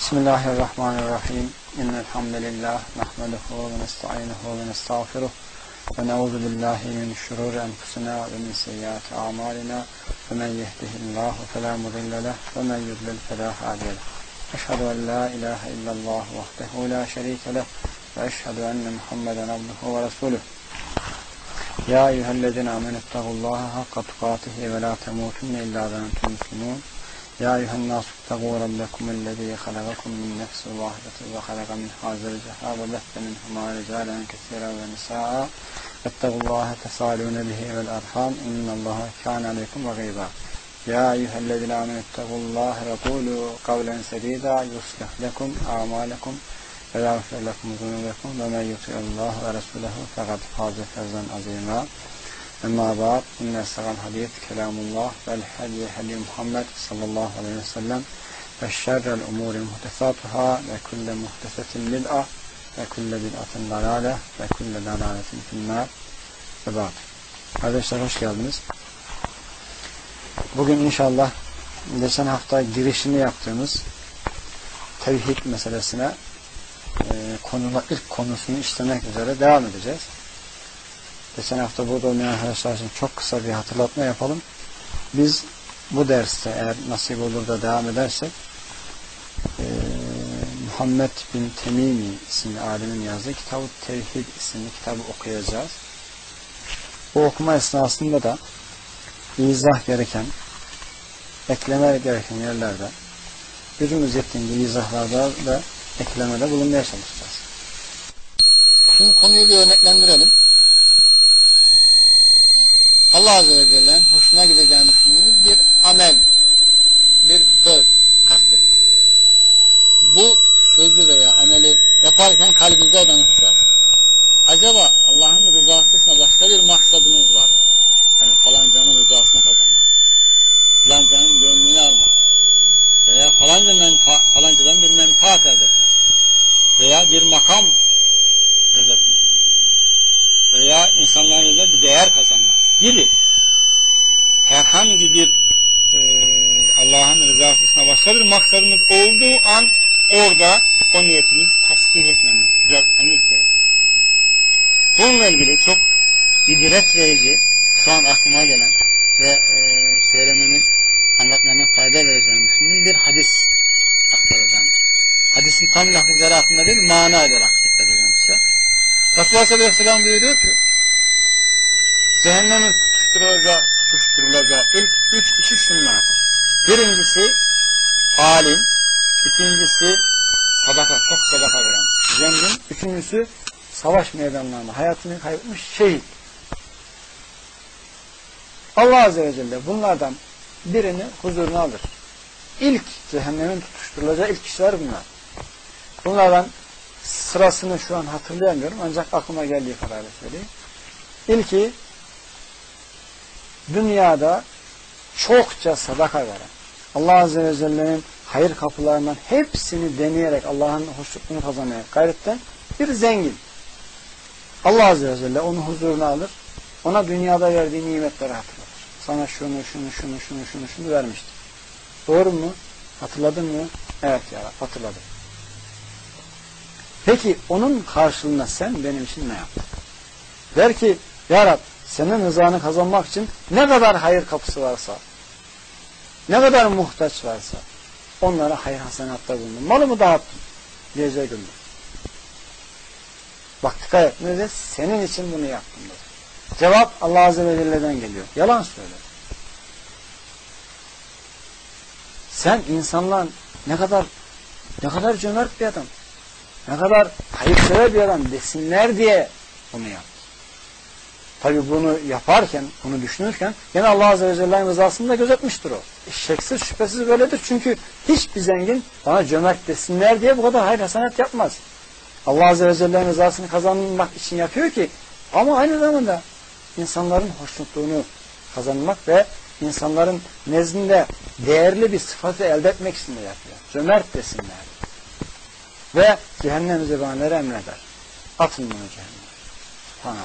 Bismillahirrahmanirrahim. İnnel hamdelellahi nahmeduhu ve nestainuhu ve nestağfiruh ve na'udzu billahi min şururi enfusina ve min seyyiati a'malina. Men yehdihillahu fela mudille lehu ve men yudlil fela hadiye lehu. Eşhedü en la ilahe illallah vahdehu la şerike lehu ve eşhedü enne Muhammeden abduhu ve resuluh. Ya eyyühellezine amenettaqullaha hakka tukatihi ve la temutunne illa ve entum muslimun. Ya eyyühennâsü ittagû rabbekumullezî halagakum min nefsin vâhidetin ve halaga minhâ zevceha ve besse minhumâ ricâlen kesîran ve nisâ'a vettaqullâhe tesâlûne bihi vel erhâm innallâhe kâne aleykum regîbâ. Ya eyyühellezîne amenettaqullâhe ve kûlû kavlen sedîdâ yuslih lekum a'mâlekum ve yağfir lekum zunûbekum ve men yuti'illâhe ve resûlehu fekad fâze fevzen azîmâ. Emma ba'd, inne essegal hadis kelamullah vel hadi hadi Muhammed sallallahu aleyhi ve sellem ve şerrel umuri muhtesatuhâ ve kulle muhtesetin bid'a ve kulle bid'atin dalâle ve kulle dalâletin finnâr ve ba'd. Kardeşler hoş geldiniz. Bugün inşallah geçen hafta girişini yaptığımız tevhid meselesine ilk konusunu işlemek üzere devam edeceğiz. Geçen hafta burada olmayan arkadaşlar için çok kısa bir hatırlatma yapalım. Biz bu derste eğer nasip olur da devam edersek Muhammed bin Temimi isimli alimin yazdığı Kitab-ı Tevhid isimli kitabı okuyacağız. Bu okuma esnasında da izah gereken, ekleme gereken yerlerde gücümüz yettiğince izahlarda ve eklemede bulunmaya çalışacağız. Şimdi konuyu bir örneklendirelim. Allah Azze ve Celle'nin hoşuna gideceğini düşündüğümüz bir amel, bir söz kastı. Bu sözü veya ameli yaparken kalbimize danışacağız. Acaba Allah'ın rızası dışında başka bir maksadımız var mı? Yani falancanın rızasını kazanmak, falancanın gönlünü almak veya falancadan bir menfaat elde etmek veya bir makam elde etmek veya insanların yanında bir değer kazanmak gibi herhangi bir Allah'ın rızası dışında başka bir maksadımız olduğu an orada o niyetimizi tasdik etmemiz, düzeltmemiz gerekir. Bununla ilgili çok ibret verici, şu an aklıma gelen ve söylemenin, anlatmanın fayda vereceğini düşündüğüm bir hadis aktaracağım. Hadisin tam lafızları hakkında değil, mana ederek aktaracağım size. Resulullah sallallahu aleyhi ve sellem buyuruyor ki cehennemin tutuşturulacağı ilk 3 kişi şunlar. Birincisi alim, ikincisi çok sadaka veren zengin, üçüncüsü savaş meydanlarında hayatını kaybetmiş şehit. Allah Azze ve Celle bunlardan birini huzuruna alır. İlk cehennemin tutuşturulacağı ilk kişiler bunlar. Bunlardan sırasını şu an hatırlayamıyorum ancak aklıma geldiği kadarıyla söyleyeyim. İlki dünyada çokça sadaka veren, Allah Azze ve Celle'nin hayır kapılarından hepsini deneyerek Allah'ın hoşnutluğunu kazanmaya gayretten bir zengin. Allah Azze ve Celle onu huzuruna alır, ona dünyada verdiği nimetleri hatırlatır. Sana şunu vermişti. Doğru mu? Hatırladın mı? Evet ya Rab, hatırladım. Peki onun karşılığında sen benim için ne yaptın? Der ki ya Rab, senin rızanı kazanmak için ne kadar hayır kapısı varsa, ne kadar muhtaç varsa onlara hayır hasenatta bulundum. Malımı dağıttım diyecek gündür. Bak dikkat et, ne de senin için bunu yaptım dedi. Cevap Allah Azze ve Celle'den geliyor. Yalan söyle. Sen insanlar ne kadar cömert bir adam, ne kadar hayırsever bir adam desinler diye bunu yap. Tabi bunu yaparken, bunu düşünürken yine Allah Azze ve Celle'nin rızasını da gözetmiştir o. Şeksiz şüphesiz böyledir. Çünkü hiçbir zengin bana cömert desinler diye bu kadar hayır hasenat yapmaz. Allah Azze ve Celle'nin rızasını kazanmak için yapıyor ki ama aynı zamanda insanların hoşnutluğunu kazanmak ve insanların nezdinde değerli bir sıfatı elde etmek için de yapıyor. Cömert desinler. Ve cehennem zebanları emreder. Atın bunu cehenneme. Tamam.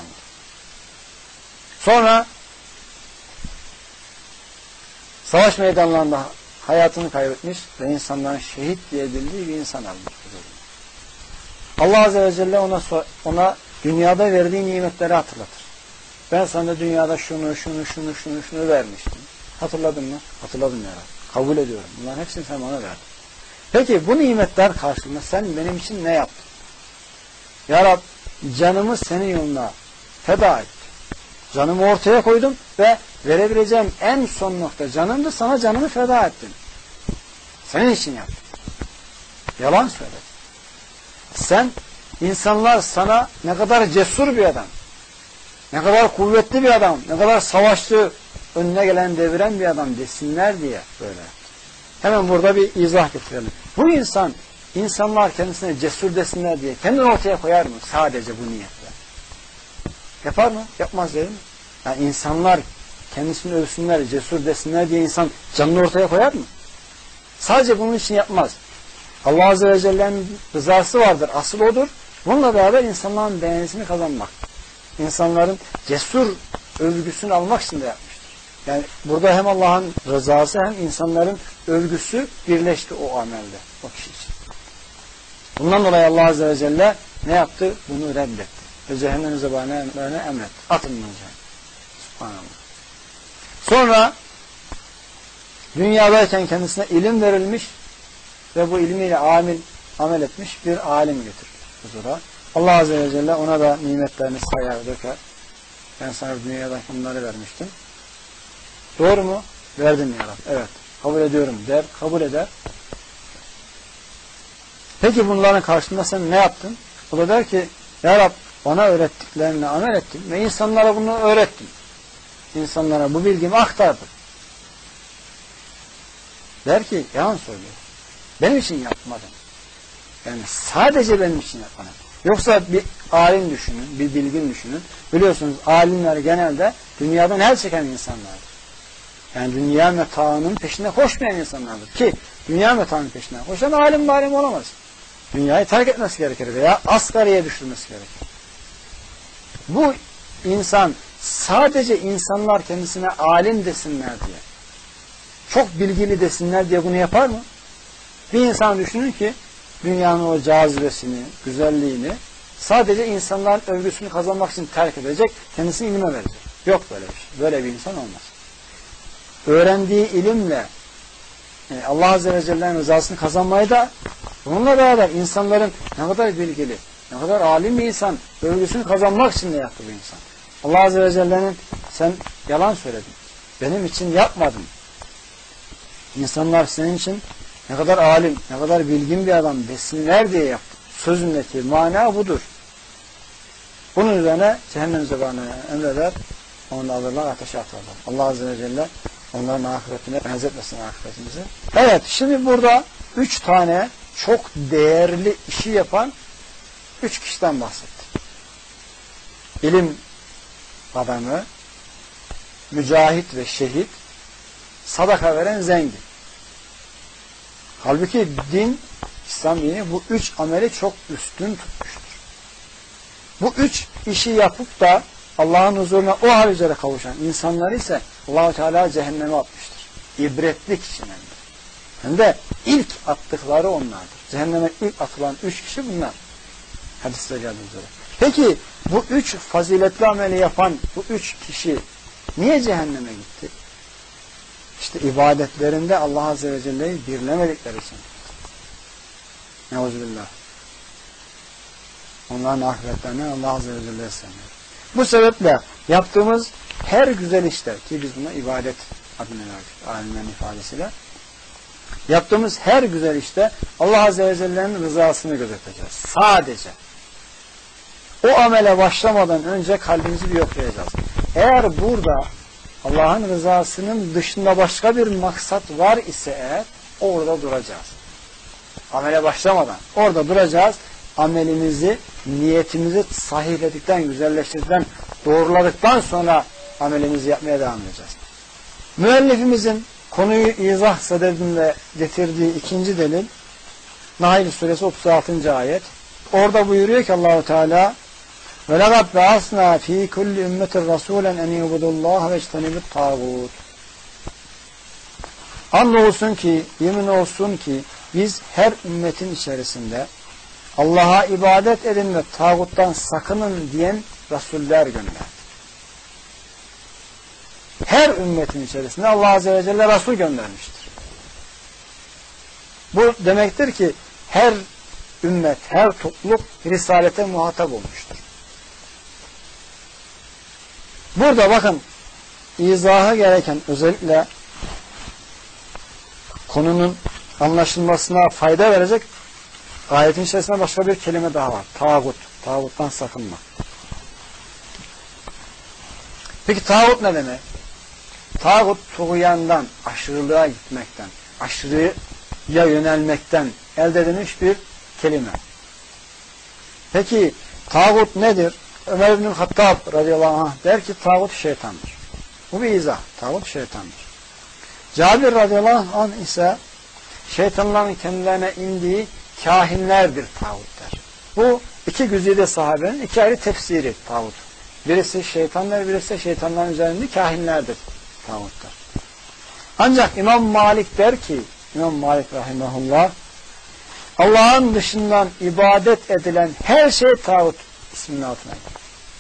Sonra savaş meydanlarında hayatını kaybetmiş ve insanların şehit diye bildiği bir insan almış. Allah Azze ve Celle ona dünyada verdiği nimetleri hatırlatır. Ben sana dünyada şunu vermiştim. Hatırladın mı? Hatırladım ya Rabbi. Kabul ediyorum. Bunların hepsini sen bana verdin. Peki bu nimetler karşılığında sen benim için ne yaptın? Ya Rabbi, canımı senin yoluna feda ettim. Canımı ortaya koydum ve verebileceğim en son nokta canımdı, sana canımı feda ettim. Senin için yaptım. Yalan söyledin. Sen, insanlar sana ne kadar cesur bir adam, ne kadar kuvvetli bir adam, ne kadar savaşçı, önüne gelen deviren bir adam desinler diye böyle. Hemen burada bir izah getirelim. Bu insanlar kendisine cesur desinler diye kendini ortaya koyar mı? Sadece bu niyetle. Yapar mı? Yapmaz değil mi? Yani insanlar kendisini övsünler, cesur desinler diye insan canını ortaya koyar mı? Sadece bunun için yapmaz. Allah Azze ve Celle'nin rızası vardır. Asıl odur. Bununla beraber insanların beğenisini kazanmak. İnsanların cesur övgüsünü almak için de yapmıştır. Yani burada hem Allah'ın rızası hem insanların övgüsü birleşti o amelde. O kişi için. Bundan dolayı Allah Azze ve Celle ne yaptı? Bunu reddetti. Ve cehennem zebanlarına emretti. Atın bunu cehennem. Subhanallah. Sonra dünyadayken kendisine ilim verilmiş ve bu ilmiyle amel etmiş bir alim getirdi huzura. Allah Azze ve Celle ona da nimetlerini sayar, döker. Ben sana dünyada bunları vermiştim. Doğru mu? Verdim ya Rabbi. Evet. Kabul ediyorum der. Kabul eder. Peki bunların karşılığında sen ne yaptın? O da der ki ya Rabbi bana öğrettiklerini amel ettim ve insanlara bunu öğrettim. İnsanlara bu bilgimi aktardım. Der ki yalan söylüyor. Benim için yapmadım. Yani sadece benim için yapmadım. Yoksa bir alim düşünün, bir bilgin düşünün. Biliyorsunuz alimler genelde dünyadan el çeken insanlardır. Yani dünya metaının peşine koşmayan insanlardır. Ki dünya metaının peşine koşan alim olamaz. Dünyayı terk etmesi gerekir veya asgariye düşürmesi gerekir. Bu insan sadece insanlar kendisine alim desinler diye, çok bilgili desinler diye bunu yapar mı? Bir insan düşünün ki dünyanın o cazibesini, güzelliğini sadece insanların övgüsünü kazanmak için terk edecek, kendisini ilime verecek. Yok böyle bir şey. Böyle bir insan olmaz. Öğrendiği ilimle Allah Azze ve Celle'nin rızasını kazanmayı da bununla beraber insanların ne kadar bilgili, ne kadar alim bir insan övgüsünü kazanmak için de yaptı bu insan. Allah Azze ve Celle'nin sen yalan söyledin. Benim için yapmadın. İnsanlar senin için ne kadar alim, ne kadar bilgin bir adam desinler diye yaptı. Sözündeki mana budur. Bunun üzerine cehennem zebanına emreder, onu alırlar, ateşe atarlar. Allah Azze ve Celle onların ahiretine benzetmesin ahiretimizi. Evet, şimdi burada 3 tane çok değerli işi yapan 3 kişiden bahsettik. İlim adamı, mücahit ve şehit, sadaka veren zengin. Halbuki din, İslam dini bu 3 ameli çok üstün tutmuştur. Bu 3 işi yapıp da Allah'ın huzuruna o hal üzere kavuşan insanlar ise Allah-u Teala cehenneme atmıştır. İbretlik için hem de ilk attıkları onlardır. Cehenneme ilk atılan 3 kişi bunlar. Hadiste geldiği üzere. Peki bu 3 faziletli ameli yapan bu 3 kişi niye cehenneme gitti? İşte ibadetlerinde Allah Azze ve Celle'yi birlemedikleri için. Neuzubillah. Onların ahiretlerinden Allah Azze ve Celle'ye sığınıyor. Bu sebeple yaptığımız her güzel işte, ki biz buna ibadet adını verdik alimlerin ifadesiyle, yaptığımız her güzel işte Allah Azze ve Celle'nin rızasını gözeteceğiz. Sadece. O amele başlamadan önce kalbimizi bir yoklayacağız. Eğer burada Allah'ın rızasının dışında başka bir maksat var ise eğer orada duracağız. Amele başlamadan orada duracağız. Amelimizi, niyetimizi sahihledikten, güzelleştirdikten, doğruladıktan sonra amelimizi yapmaya devam edeceğiz. Müellifimizin konuyu izah sadedinde getirdiği ikinci delil Nahl suresi 36. ayet. Orada buyuruyor ki Allahu Teala ve laqad ba'asna fi kulli ummetin rasulen en yubudullaha ve ictenibut tağut. Andolsun ki, yemin olsun ki biz her ümmetin içerisinde Allah'a ibadet edin ve tağuttan sakının diyen Resuller gönderdi. Her ümmetin içerisinde Allah Azze ve Celle Resul göndermiştir. Bu demektir ki her ümmet, her topluluk risalete muhatap olmuştur. Burada bakın izahı gereken özellikle konunun anlaşılmasına fayda verecek ayetin içerisinde başka bir kelime daha var. Tağut. Tağuttan sakınma. Peki tağut ne demek? Tağut tuğyandan, aşırılığa gitmekten, aşırıya yönelmekten elde edilmiş bir kelime. Peki tağut nedir? Ömer İbn-i Hattab radıyallahu anh der ki tağut şeytandır. Bu bir izah. Tağut şeytandır. Cabir radıyallahu anh ise şeytanların kendilerine indiği kahinlerdir tağut der. Bu iki güzide sahabenin iki ayrı tefsiri tağut. Birisi şeytanlar, birisi şeytanların üzerinde kahinlerdir tağutlar. Ancak İmam Malik der ki, İmam Malik rahimahullah, Allah'ın dışından ibadet edilen her şey tağut isminin altına girer.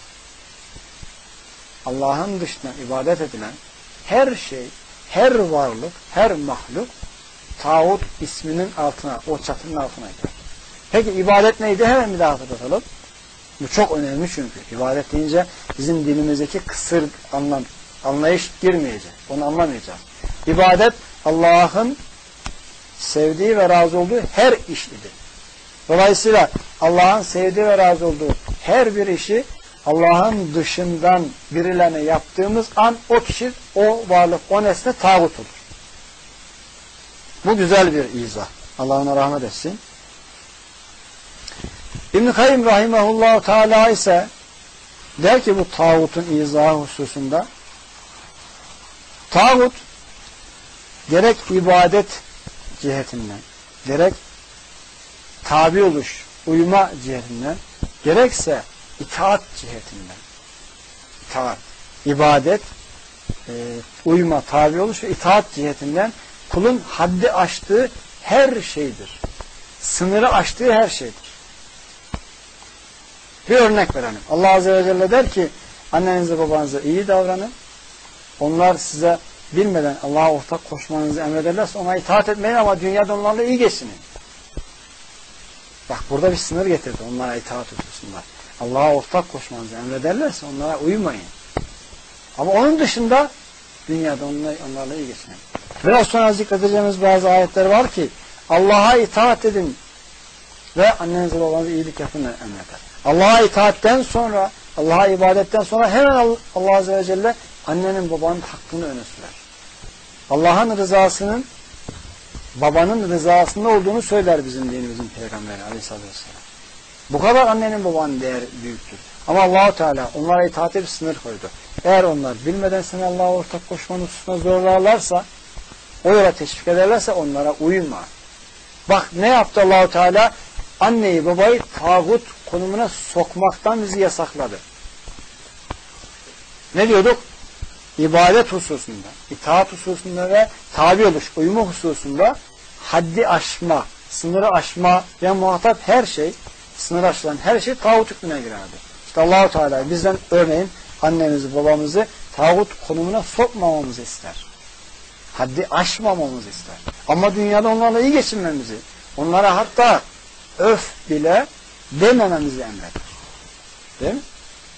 Allah'ın dışından ibadet edilen her şey, her varlık, her mahluk tağut isminin altına, o çatının altına girer. Peki ibadet neydi? Hemen bir daha hatırlatalım. Bu çok önemli çünkü. İbadet deyince bizim dinimizdeki kısır anlayış girmeyecek. Onu anlamayacağız. İbadet Allah'ın sevdiği ve razı olduğu her iş idi. Dolayısıyla Allah'ın sevdiği ve razı olduğu her bir işi Allah'ın dışından birilerine yaptığımız an o kişi, o varlık, o nesne tağut olur. Bu güzel bir izah. Allah ona rahmet etsin. İbn-i Kayyim rahimahullahu teala ise der ki bu tağutun izahı hususunda tağut gerek ibadet cihetinden, gerek tabi oluş, uyma cihetinden, gerekse itaat cihetinden. İtaat, ibadet, uyma, tabi oluş ve itaat cihetinden kulun haddi aştığı her şeydir. Sınırı aştığı her şeydir. Bir örnek verelim. Allah Azze ve Celle der ki annenize babanıza iyi davranın. Onlar size bilmeden Allah'a ortak koşmanızı emrederlerse ona itaat etmeyin ama dünyada onlarla iyi geçinin. Bak burada bir sınır getirdi onlara itaat hususunda. Allah'a ortak koşmanızı emrederlerse onlara uymayın. Ama onun dışında dünyada onlarla iyi geçinin. Biraz sonra zikredeceğimiz bazı ayetler var ki Allah'a itaat edin ve annenize babanıza iyilik yapın emreder. Allah'a itaatten sonra, Allah'a ibadetten sonra hemen Allah Azze ve Celle annenin babanın hakkını öne sürer. Allah'ın rızasının babanın rızasında olduğunu söyler bizim dinimizin peygamberi Aleyhisselatü Vesselam. Bu kadar annenin babanın değeri büyüktür. Ama Allah-u Teala onlara itaate bir sınır koydu. Eğer onlar bilmeden seni Allah'a ortak koşmanın hususuna zorlarlarsa, o yola teşvik ederlerse onlara uyma. Bak ne yaptı Allah-u Teala? Anneyi babayı tağut konumuna sokmaktan bizi yasakladı. Ne diyorduk? İbadet hususunda, itaat hususunda ve tabi oluş, uyuma hususunda haddi aşma, sınırı aşma ve muhatap her şey, sınır aşılan her şey tağut hükmüne girerdi. İşte Allah-u Teala bizden örneğin annemizi, babamızı tağut konumuna sokmamamızı ister. Haddi aşmamamızı ister. Ama dünyada onlarla iyi geçinmemizi, onlara hatta öf bile demememizi emreder. Değil mi?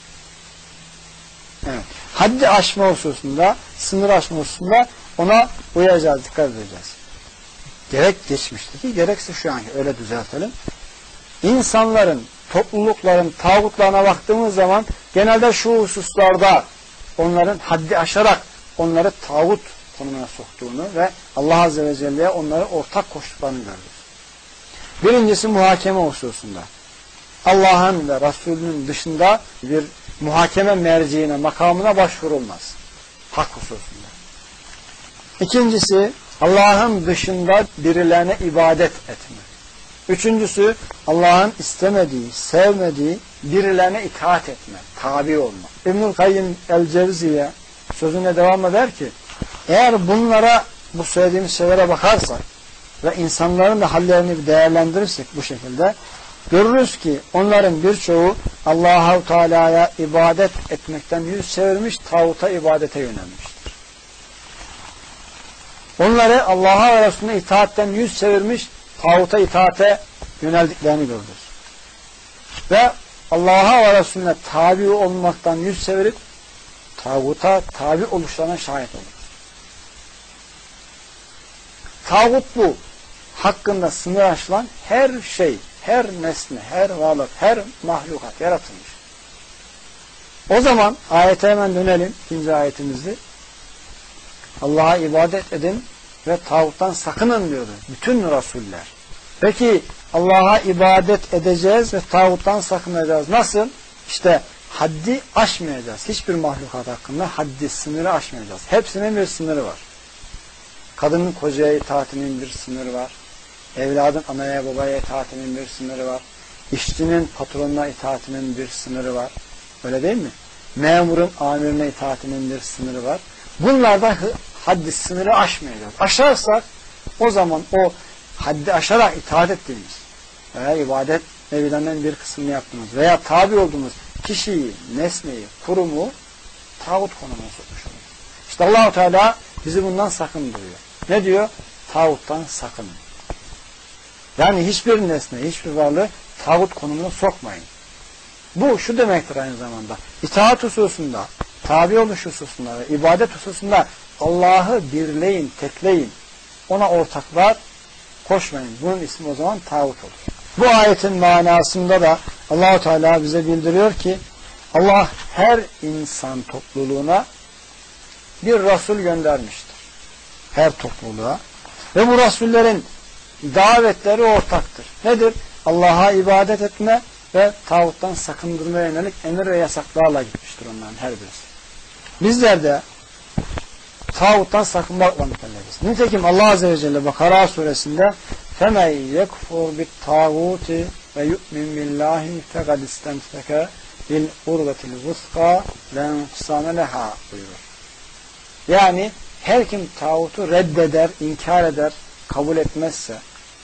Evet. Haddi aşma hususunda, sınır aşma hususunda ona uyacağız, dikkat edeceğiz. Gerek geçmişteki, gerekse şu anki, öyle düzeltelim. İnsanların, toplulukların, tağutlarına baktığımız zaman genelde şu hususlarda onların haddi aşarak onları tağut konumuna soktuğunu ve Allah Azze ve Celle'ye onları ortak koştuklarını gördük. Birincisi muhakeme hususunda. Allah'ın ve Resulünün dışında bir muhakeme merciğine, makamına başvurulmaz. Hak hususunda. İkincisi, Allah'ın dışında birilerine ibadet etme. Üçüncüsü, Allah'ın istemediği, sevmediği birilerine itaat etme, tabi olma. İbnül Kayyim el-Cevziye sözüne devam eder ki, eğer bunlara bu söylediğimiz şeylere bakarsak ve insanların da hallerini bir değerlendirirsek bu şekilde görürüz ki onların birçoğu Allah-u Teala'ya ibadet etmekten yüz çevirmiş, tağuta ibadete yönelmiştir. Onları Allah'a ve Resulüne itaatten yüz çevirmiş, tağuta itaate yöneldiklerini görürüz. Ve Allah'a ve Resulüne tabi olmaktan yüz çevirip tağuta tabi oluşlarına şahit olur. Tağut bu. Hakkında sınır aşılan her şey, her nesne, her varlık, her mahlukat yaratılmış. O zaman ayete hemen dönelim. İkinci ayetimizi. Allah'a ibadet edin ve tağuttan sakının diyordu bütün Resuller. Peki Allah'a ibadet edeceğiz ve tağuttan sakınacağız. Nasıl? İşte haddi aşmayacağız. Hiçbir mahlukat hakkında haddi, sınırı aşmayacağız. Hepsinin bir sınırı var. Kadının kocaya itaatinin bir sınırı var. Evladın anaya babaya itaatinin bir sınırı var. İşçinin patronuna itaatinin bir sınırı var. Öyle değil mi? Memurun amirine itaatinin bir sınırı var. Bunlardan haddi, sınırı aşmayacağız. Aşarsak o zaman o haddi aşarak itaat ettiğimiz veya ibadet nevilerinden bir kısmını yaptığımız veya tabi olduğumuz kişiyi, nesneyi, kurumu tağut konumuna sokmuş olur. İşte Allah-u Teala bizi bundan sakındırıyor. Ne diyor? Tağuttan sakının. Yani hiçbir nesne, hiçbir varlığı tağut konumuna sokmayın. Bu şu demektir aynı zamanda. İtaat hususunda, tabi oluş hususunda ve ibadet hususunda Allah'ı birleyin, tekleyin. Ona ortaklar koşmayın. Bunun ismi o zaman tağut olur. Bu ayetin manasında da Allah-u Teala bize bildiriyor ki Allah her insan topluluğuna bir Resul göndermiştir. Her topluluğa. Ve bu Resullerin davetleri ortaktır. Nedir? Allah'a ibadet etme ve tağuttan sakındırmaya yönelik emir ve yasaklarla gitmiştir onların her birisi. Bizler de tağuttan sakınmakla mükellefiz. Nitekim Allah Azze ve Celle Bakara suresinde فَمَنْ يَكْفُرْ بِالْتَاغُوتِ وَيُؤْمِنْ بِاللّٰهِ فَقَدْ اِسْتَمْسَكَ بِالْعُرْوَةِ الْوُثْقَى لَا انْقِسَامَ لَهَا buyurur. Yani her kim tağutu reddeder, inkar eder, kabul etmezse,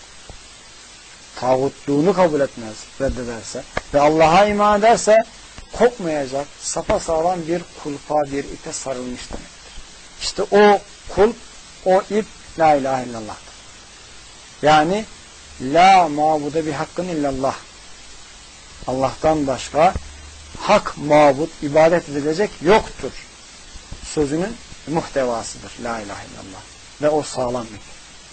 tağutluğunu kabul etmez, reddederse ve Allah'a iman ederse kopmayacak, sapasağlam bir kulpa, bir ipe sarılmış demektir. İşte o kulp, o ip la ilahe illallah'tır. Yani la mabude bi hakkın illallah. Allah'tan başka hak mabud, ibadet edilecek yoktur. Sözünün muhtevasıdır. La ilahe illallah. Ve o sağlam ip.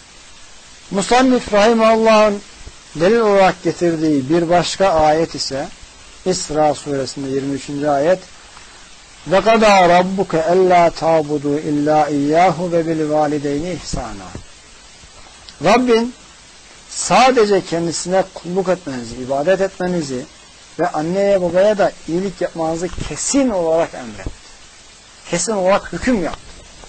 Musannif Rahimahullah'ın delil olarak getirdiği bir başka ayet ise İsra suresinde 23. ayet ve kadâ rabbuke ellâ ta'budu illâ iyyâhu ve bil valideyni ihsâna. Rabbin sadece kendisine kulluk etmenizi, ibadet etmenizi ve anneye babaya da iyilik yapmanızı kesin olarak emretti. Kesin olarak hüküm yaptı.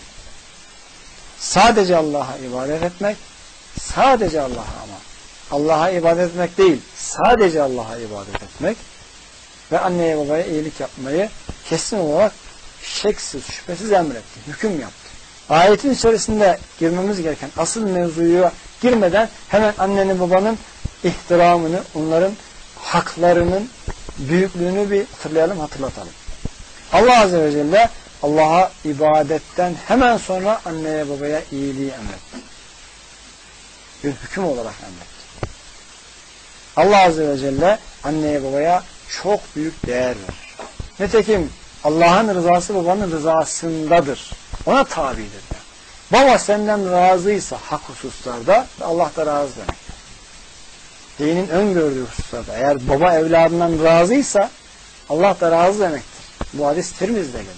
Sadece Allah'a ibadet etmek, sadece Allah'a ama Allah'a ibadet etmek değil, sadece Allah'a ibadet etmek ve anneye babaya iyilik yapmayı kesin olarak şeksiz, şüphesiz emretti, hüküm yaptı. Ayetin içerisinde girmemiz gereken asıl mevzuya girmeden hemen annenin babanın ihtiramını, onların haklarının büyüklüğünü bir hatırlatalım. Allah Azze ve Celle Allah'a ibadetten hemen sonra anneye babaya iyiliği emretti. Bir hüküm olarak emretti. Allah Azze ve Celle anneye babaya çok büyük değer verir. Nitekim Allah'ın rızası babanın rızasındadır. Ona tabidir. Baba senden razıysa hak hususlarda Allah da razı demek. Dinin öngördüğü hususlarda eğer baba evladından razıysa Allah da razı demektir. Bu hadis Tirmiz'de gelir.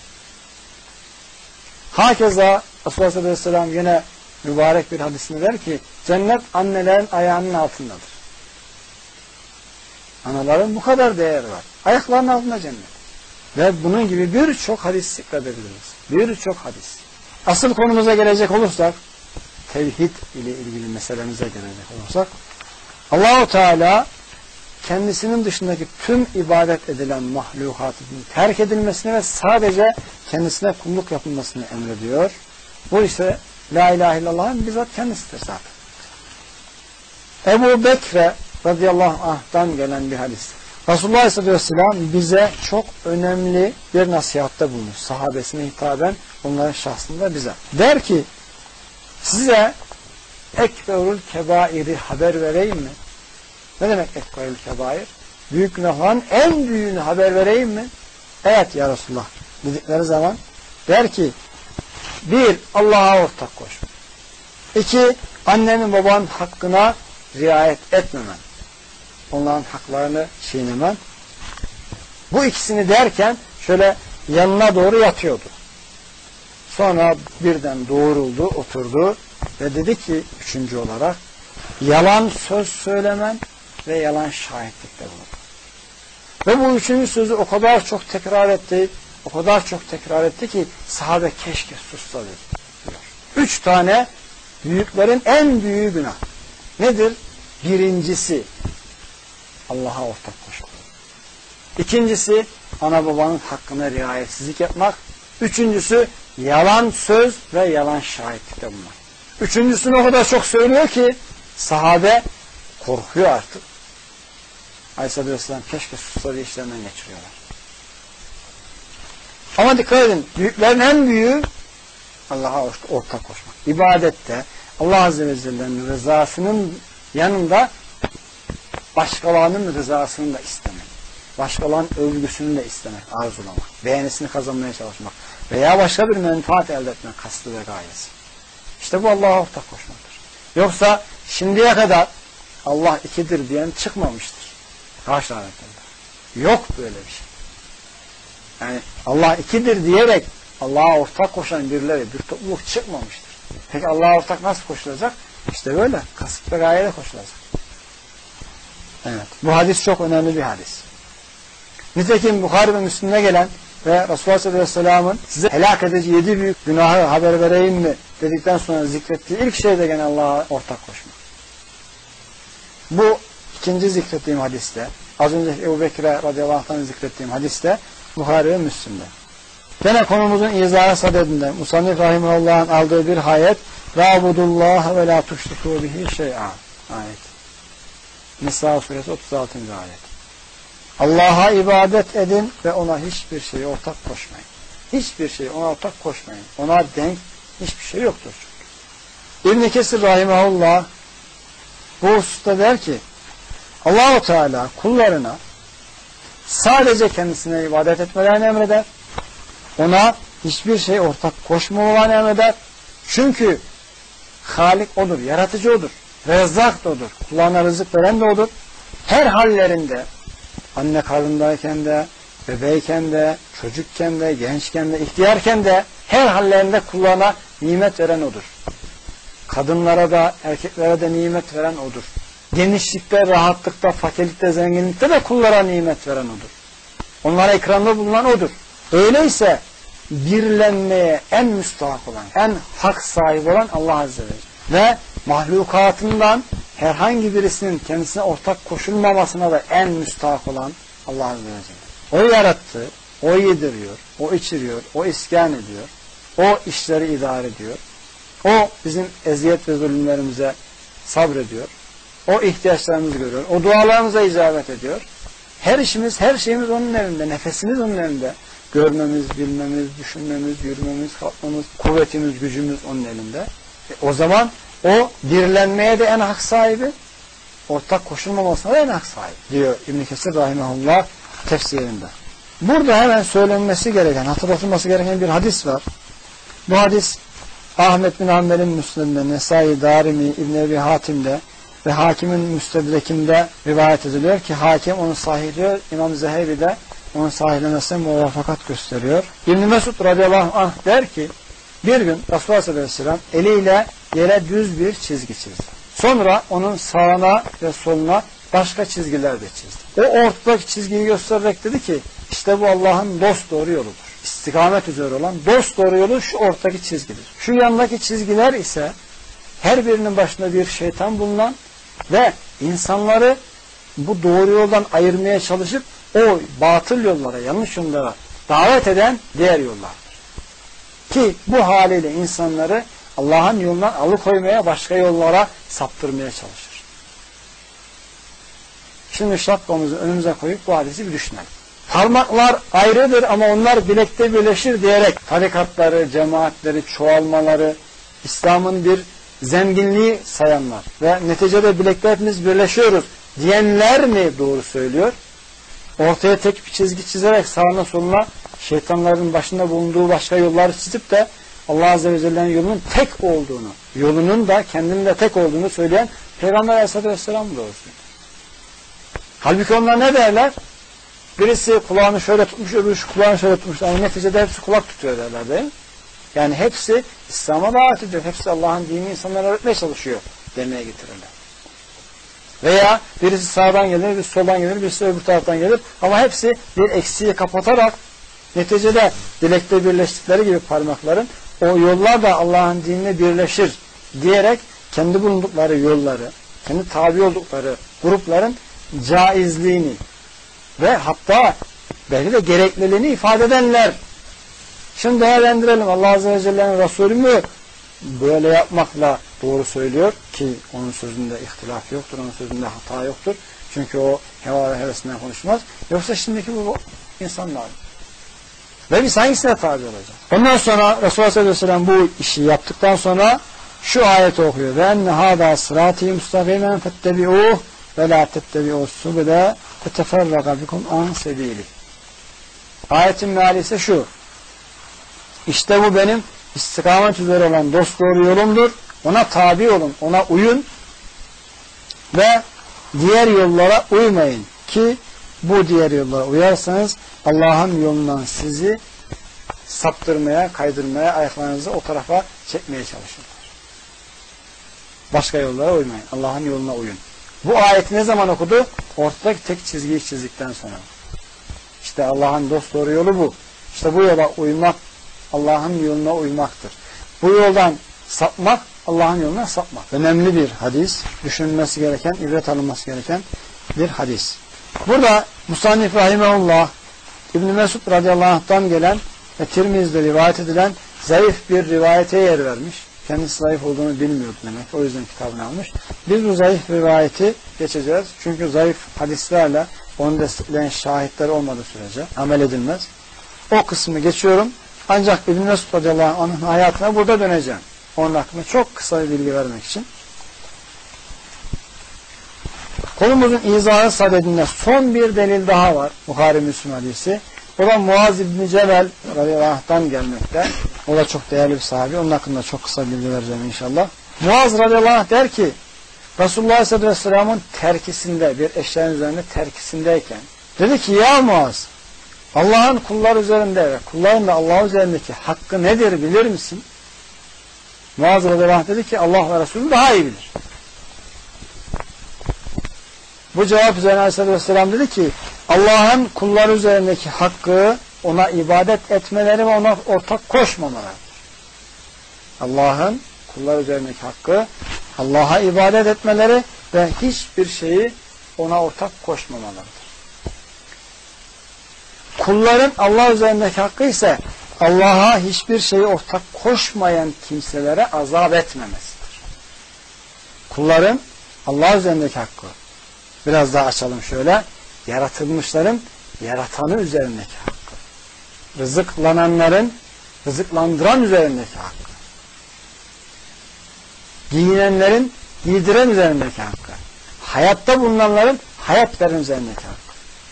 Hakeza Resulullah Aleyhisselam yine mübarek bir hadisinde der ki cennet annelerin ayağının altındadır. Anaların bu kadar değeri var. Ayaklarının altında cennet. Ve bunun gibi birçok hadis zikredebiliriz. Birçok hadis. Asıl konumuza gelecek olursak, tevhid ile ilgili meselemize gelecek olursak, Allah-u Teala kendisinin dışındaki tüm ibadet edilen mahlukatın terk edilmesini ve sadece kendisine kulluk yapılmasını emrediyor. Bu ise La ilahe illallah'ın bizzat kendisidir zaten. Ebu Bekre radıyallahu anh'tan gelen bir hadis. Resulullah aleyhisselatü vesselam bize çok önemli bir nasihatte bulunur. Sahabesine hitaben onların şahsında bize. Der ki size ekberül kebairi haber vereyim mi? Ne demek ekberül kebair? Büyük günahların en büyüğünü haber vereyim mi? Evet ya Resulullah dedikleri zaman der ki 1. Allah'a ortak koşma. 2. Annenin babanın hakkına riayet etmemen. Onların haklarını çiğnemen. Bu ikisini derken şöyle yanına doğru yatıyordu. Sonra birden doğruldu, oturdu ve dedi ki 3. olarak yalan söz söylemen ve yalan şahitlikte bulundu. Ve bu 3. sözü o kadar çok tekrar etti ki sahabe keşke sussa dedi. 3 tane büyüklerin en büyüğü günah. Nedir? Birincisi Allah'a ortak koşmak. İkincisi ana babanın hakkına riayetsizlik yapmak. Üçüncüsü yalan söz ve yalan şahitlikte bulunmak. Üçüncüsünü o kadar çok söylüyor ki sahabe korkuyor artık. Aleyhisselatü Vesselam keşke sussa diye işlerinden geçiriyorlar. Ama dikkat edin, büyüklerin en büyüğü Allah'a ortak koşmak. İbadette Allah Azze ve Celle'nin rızasının yanında başkalarının rızasını da istemek. Başkalarının övgüsünü de istemek, arzulamak. Beğenisini kazanmaya çalışmak. Veya başka bir menfaat elde etmek kastı ve gayesi. İşte bu Allah'a ortak koşmaktır. Yoksa şimdiye kadar Allah ikidir diyen çıkmamıştır. Kaç lanetlerde. Yok böyle bir şey. Yani Allah ikidir diyerek Allah'a ortak koşan birileri, bir topluluk çıkmamıştır. Peki Allah'a ortak nasıl koşulacak? İşte böyle. Kasıt ve gayeyle koşulacak. Evet. Bu hadis çok önemli bir hadis. Nitekim Bukhari ve Müslim'de gelen ve Resulullah sallallahu aleyhi ve sellem'in size helak edici 7 büyük günahı haber vereyim mi dedikten sonra zikrettiği ilk şey de gene Allah'a ortak koşmak. Bu ikinci zikrettiğim hadiste, az önce Ebu Bekir'e radıyallahu anh'tan zikrettiğim hadiste Bukhari ve Müslim'de. Gene konumuzun izahı sadedinde Musannif Rahimahullah'ın aldığı bir ayet Râbudullah ve lâ tuşrikû bihi şey'a ayet. Nisa suresi 36. ayet. Allah'a ibadet edin ve ona hiçbir şeye ortak koşmayın. Hiçbir şeye ona ortak koşmayın. Ona denk hiçbir şey yoktur çünkü. İbn-i Kesir Rahimahullah bu hususta der ki Allah-u Teala kullarına sadece kendisine ibadet etmelerini emreder. Ona hiçbir şey ortak koşmamalarını emreder. Çünkü Halik O'dur, yaratıcı O'dur, Rezzak da O'dur, kulağına rızık veren de O'dur. Her hallerinde, anne karnındayken de, bebeğken de, çocukken de, gençken de, ihtiyarken de, her hallerinde kulağına nimet veren O'dur. Kadınlara da, erkeklere de nimet veren O'dur. Genişlikte, rahatlıkta, fakirlikte, zenginlikte de kullara nimet veren O'dur. Onlara ikramda bulunan O'dur. Öyleyse birlenmeye en müstahak olan, en hak sahibi olan Allah Azze ve Celle. Ve mahlukatından herhangi birisinin kendisine ortak koşulmamasına da en müstahak olan Allah Azze ve Celle. O yarattı, o yediriyor, o içiriyor, o iskan ediyor, o işleri idare ediyor, o bizim eziyet ve zulümlerimize sabrediyor, o ihtiyaçlarımızı görüyor, o dualarımıza icabet ediyor. Her işimiz, her şeyimiz onun elinde, nefesimiz onun elinde. Görmemiz, bilmemiz, düşünmemiz, yürümemiz, kalkmamız, kuvvetimiz, gücümüz onun elinde. O zaman o dirlenmeye de en hak sahibi, ortak koşulmamasına da en hak sahibi diyor İbn-i Kesir Rahimahullah tefsirinde. Burada hemen söylenmesi gereken, hatırlatılması gereken bir hadis var. Bu hadis Ahmet bin Hanbel'in Müslim'de, Nesai, Darimi, İbn Ebi Hatim'de ve Hakim'in Müstedrek'inde rivayet ediliyor ki Hakim onu sahih diyor, İmam Zehebi de onun sahihlemesine muvafakat gösteriyor. İbn-i Mesud radıyallahu anh der ki bir gün Resulullah sallallahu aleyhi ve sellem eliyle yere düz bir çizgi çizdi. Sonra onun sağına ve soluna başka çizgiler de çizdi. O ortadaki çizgiyi göstererek dedi ki işte bu Allah'ın dosdoğru yoludur. İstikamet üzere olan dosdoğru yolu şu ortadaki çizgidir. Şu yandaki çizgiler ise her birinin başında bir şeytan bulunan ve insanları bu doğru yoldan ayırmaya çalışıp o batıl yollara, yanlış yollara davet eden diğer yollardır. Ki bu haliyle insanları Allah'ın yolundan alıkoymaya, başka yollara saptırmaya çalışır. Şimdi şapkamızı önümüze koyup bu hadisi bir düşünelim. Parmaklar ayrıdır ama onlar bilekte birleşir diyerek tarikatları, cemaatleri, çoğalmaları, İslam'ın bir zenginliği sayanlar ve neticede bilekte hepimiz birleşiyoruz diyenler mi doğru söylüyor? Ortaya tek bir çizgi çizerek sağına soluna şeytanların başında bulunduğu başka yolları çizip de Allah Azze ve Celle'nin yolunun tek olduğunu, yolunun da kendinin de tek olduğunu söyleyen Peygamber Aleyhisselatü Vesselam doğru söylüyor. Halbuki onlar ne derler? Birisi kulağını şöyle tutmuş, öbürü şu kulağını şöyle tutmuş. Ama neticede hepsi kulak tutuyor derler değil mi? Yani hepsi İslam'a davet ediyor. Hepsi Allah'ın dinini insanlara öğretmeye çalışıyor demeye getirirler. Veya birisi sağdan gelir, birisi soldan gelir, birisi öbür taraftan gelir. Ama hepsi bir eksiği kapatarak neticede dilekte birleştikleri gibi parmakların o yollar da Allah'ın dinine birleşir diyerek kendi bulundukları yolları, kendi tabi oldukları grupların caizliğini ve hatta belki de gerekliliğini ifade edenler. Şimdi değerlendirelim. Allah Azze ve Celle'nin Resulü mü böyle yapmakla doğru söylüyor ki onun sözünde ihtilaf yoktur, onun sözünde hata yoktur. Çünkü o heva ve hevesinden konuşmaz. Yoksa şimdiki bu insanlar. Ve biz hangisine tabi olacağız? Ondan sonra Resulullah sallallahu aleyhi ve sellem bu işi yaptıktan sonra şu ayeti okuyor. Ve enne hâdâ sırâtî mustakimen fettebi'ûh ve lâ tettebi'ûs subule feteferraka bikum an sebîlih. Ayetin meali ise şu. İşte bu benim istikamet üzere olan dosdoğru yolumdur. Ona tabi olun, ona uyun ve diğer yollara uymayın ki bu diğer yollara uyarsanız Allah'ın yolundan sizi saptırmaya, kaydırmaya, ayaklarınızı o tarafa çekmeye çalışırlar. Başka yollara uymayın. Allah'ın yoluna uyun. Bu ayeti ne zaman okudu? Ortadaki tek çizgiyi çizdikten sonra. İşte Allah'ın dosdoğru yolu bu. İşte bu yola uymak Allah'ın yoluna uymaktır. Bu yoldan sapmak Allah'ın yoluna sapmak. Önemli bir hadis. Düşünülmesi gereken, ibret alınması gereken bir hadis. Burada Musannif Rahimahullah İbn-i Mesud radıyallahu anh'tan gelen ve Tirmiz'de rivayet edilen zayıf bir rivayete yer vermiş. Kendisi zayıf olduğunu bilmiyordu demek. O yüzden kitabını almış. Biz bu zayıf rivayeti geçeceğiz. Çünkü zayıf hadislerle onu destekleyen şahitler olmadığı sürece amel edilmez. O kısmı geçiyorum. Ancak İbn-i Mesud radıyallahu anh'ın hayatına burada döneceğim. Onun hakkında çok kısa bir bilgi vermek için. Konumuzun izahı sadedinde son bir delil daha var. Buhari Müslim hadisi. O da Muaz İbni Cebel radıyallahu anh'tan gelmekte. O da çok değerli bir sahabe. Onun hakkında çok kısa bilgi vereceğim inşallah. Muaz radıyallahu anh der ki Resulullah sallallahu aleyhi ve sellem'in terkisinde, bir eşyanın üzerinde terkisindeyken dedi ki ya Muaz, Allah'ın kullar üzerinde ve kulların da Allah üzerindeki hakkı nedir bilir misin? Muaz radıyallahu anh dedi ki Allah ve Resulü daha iyi bilir. Bu cevap üzerine aleyhissalatü vesselam dedi ki Allah'ın kullar üzerindeki hakkı ona ibadet etmeleri ve ona ortak koşmamalarıdır. Allah'ın kullar üzerindeki hakkı Allah'a ibadet etmeleri ve hiçbir şeyi ona ortak koşmamalarıdır. Kulların Allah üzerindeki hakkı ise Allah'a hiçbir şeyi ortak koşmayan kimselere azap etmemesidir. Kulların Allah üzerindeki hakkı. Biraz daha açalım şöyle. Yaratılmışların yaratanı üzerindeki hakkı. Rızıklananların rızıklandıran üzerindeki hakkı. Giyinenlerin giydiren üzerindeki hakkı. Hayatta bulunanların hayat veren üzerindeki hakkı.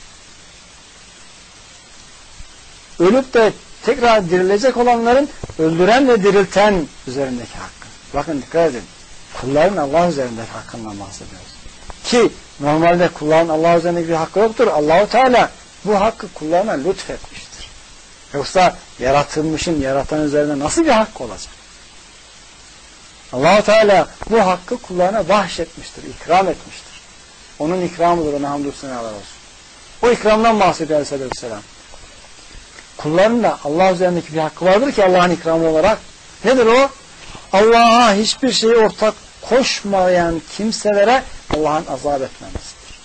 Ölüp de tekrar dirilecek olanların öldüren ve dirilten üzerindeki hakkı. Bakın dikkat edin. Kulların Allah üzerindeki hakkından bahsediyoruz. Ki normalde kulların Allah üzerindeki bir hakkı yoktur. Allah-u Teala bu hakkı kullarına lütfetmiştir. Yoksa yaratılmışın yaratan üzerinde nasıl bir hakkı olacak? Allah-u Teala bu hakkı kullarına bahşetmiştir, ikram etmiştir. Onun ikramıdır, ona hamdü senalar olsun. O ikramdan bahsediyor Aleyhisselatü Vesselam. Kulların da Allah üzerindeki bir hakkı vardır ki Allah'ın ikramı olarak. Nedir o? Allah'a hiçbir şeyi ortak koşmayan kimselere Allah'ın azap etmemesidir.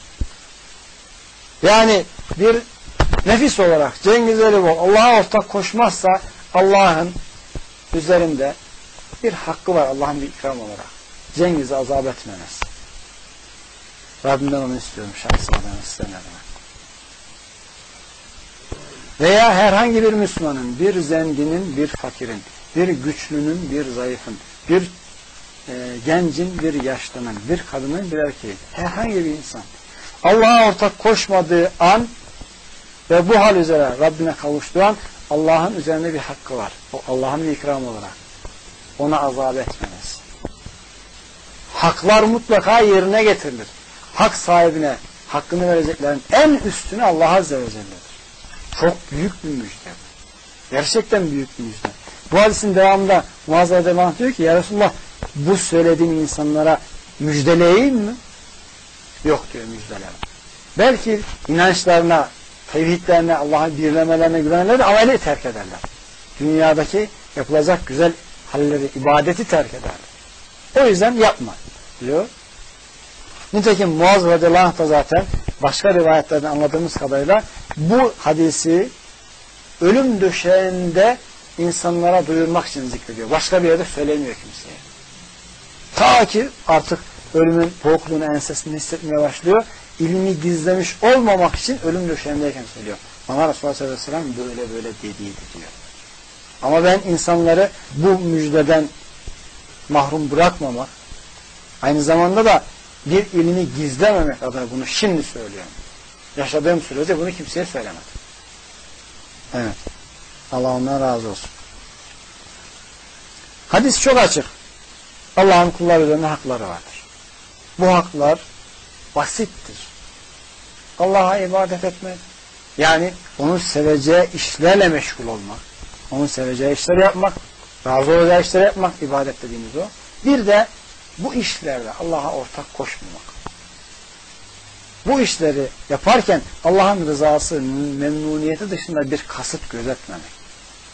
Yani bir nefis olarak Cengiz Elibol Allah'a ortak koşmazsa Allah'ın üzerinde bir hakkı var Allah'ın bir ikram olarak. Cengiz'i azap etmemesi. Rabbimden onu istiyorum şahsi adına size ne demek. Veya herhangi bir Müslümanın, bir zenginin, bir fakirin, bir güçlünün, bir zayıfın, bir gencin, bir yaşlının, bir kadının, bir erkeğin, herhangi bir insan Allah'a ortak koşmadığı an ve bu hal üzere Rabbine kavuştuğu an Allah'ın üzerinde bir hakkı var. O Allah'ın bir ikramı olarak. Ona azap etmemesi. Haklar mutlaka yerine getirilir. Hak sahibine hakkını vereceklerin en üstüne Allah Azze ve Celle'dir. Çok büyük bir müjde. Gerçekten büyük bir müjde. Bu hadisin devamında Muaz radıyallahu anh diyor ki ya Resulullah bu söylediğin insanlara müjdeleyeyim mi? Yok diyor müjdeleme. Belki inançlarına, tevhidlerine, Allah'ın birlemelerine güvenirler de ameli terk ederler. Dünyadaki yapılacak güzel halleri, ibadeti terk ederler. O yüzden yapma diyor. Nitekim Muaz radıyallahu anh da zaten başka rivayetlerden anladığımız kadarıyla bu hadisi ölüm döşeğinde insanlara duyurmak için zikrediyor. Başka bir yerde söylemiyor kimseye. Ta ki artık ölümün boğukluğunu, ensesini hissetmeye başlıyor. İlmi gizlemiş olmamak için ölüm döşeğindeyken söylüyor. Bana Resulullah sallallahu aleyhi ve sellem böyle böyle dediydi diyor. Ama ben insanları bu müjdeden mahrum bırakmamak, aynı zamanda da bir ilmi gizlememek adına bunu şimdi söylüyorum. Yaşadığım sürece bunu kimseye söylemedim. Evet. Allah ondan razı olsun. Hadis çok açık. Allah'ın kulları üzerinde hakları vardır. Bu haklar basittir. Allah'a ibadet etmek, yani onun seveceği işlerle meşgul olmak, onun seveceği işleri yapmak, razı olacağı işleri yapmak, ibadet dediğimiz o. Bir de bu işlerle Allah'a ortak koşmamak. Bu işleri yaparken Allah'ın rızası, memnuniyeti dışında bir kasıt gözetmemek.